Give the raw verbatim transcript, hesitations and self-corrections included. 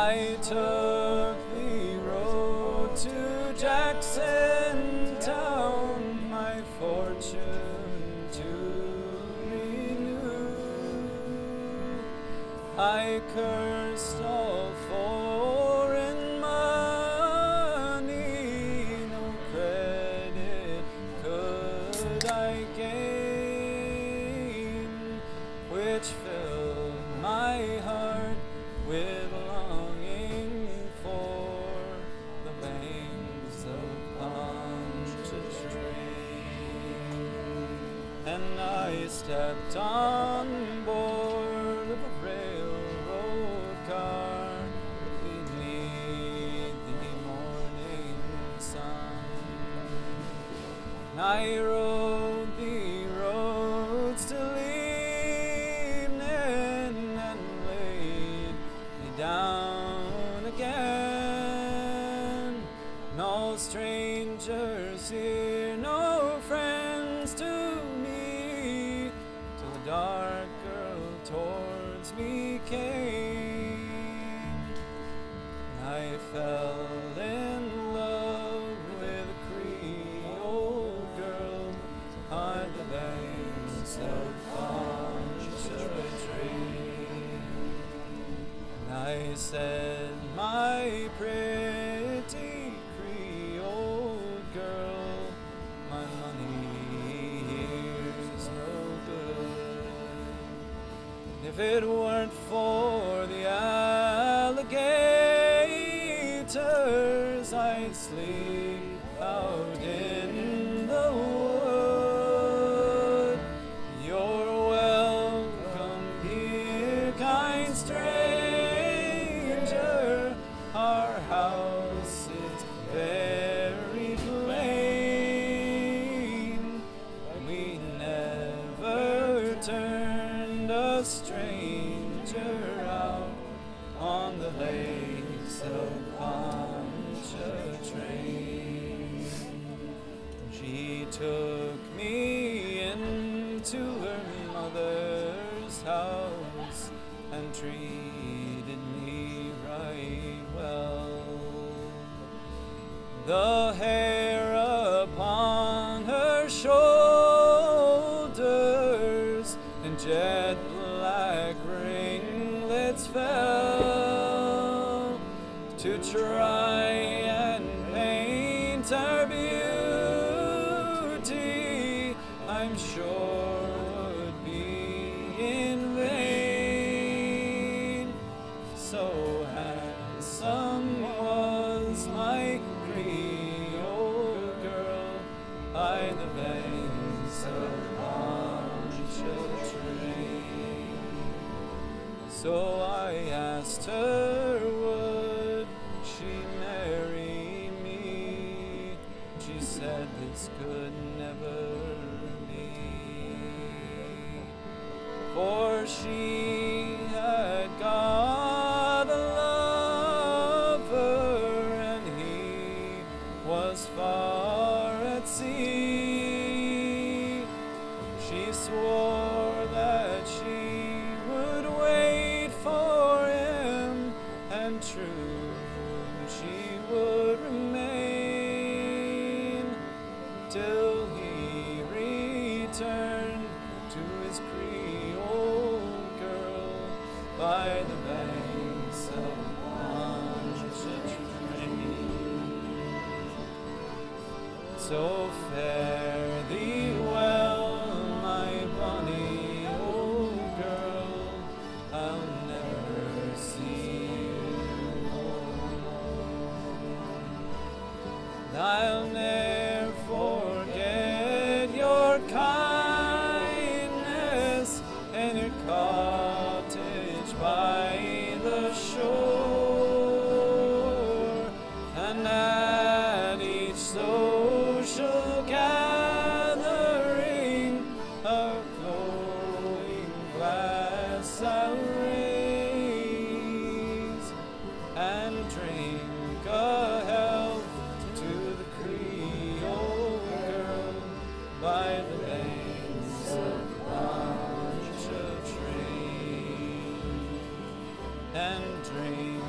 I took the road to Jackson Town, my fortune to renew. I cursed all foreign money, no credit could I gain, which filled my heart with longing for the banks of Pontchartrain. And I stepped on board of a railroad car beneath the morning sun. I rode the roads till evening and laid me down again. No strangers here, no friends to me, till the dark girl towards me came. I fell in love with a Creole girl on the banks of Pontchartrain. I said, my pretty Creole girl, my money here's no good. If it weren't for the alligators, I'd sleep out in the wood. You're welcome here, kind stranger. Our house is very plain. We never turned a stranger out on the lakes of Pontchartrain. She took me into her mother's house and treated me right well. The hair upon her shoulders and jet black ringlets fell to try and paint her beauty, I'm sure would be in vain. So handsome was my Creole girl by the banks of Pontchartrain. So I asked her, would she marry me? She said this could never be, for she had got a lover and he was far at sea. She swore that she would wait for him, and true she would remain till he returned to his Creole girl by the banks of Pontchartrain. So fare thee well, my bonny old girl, I'll never see you more. I'll ne'er forget your kindness and your cottage by the shore, and at each social gathering a glowing glass I'll raise and drink a health to the Creole girl by the banks of Pontchartrain, and drink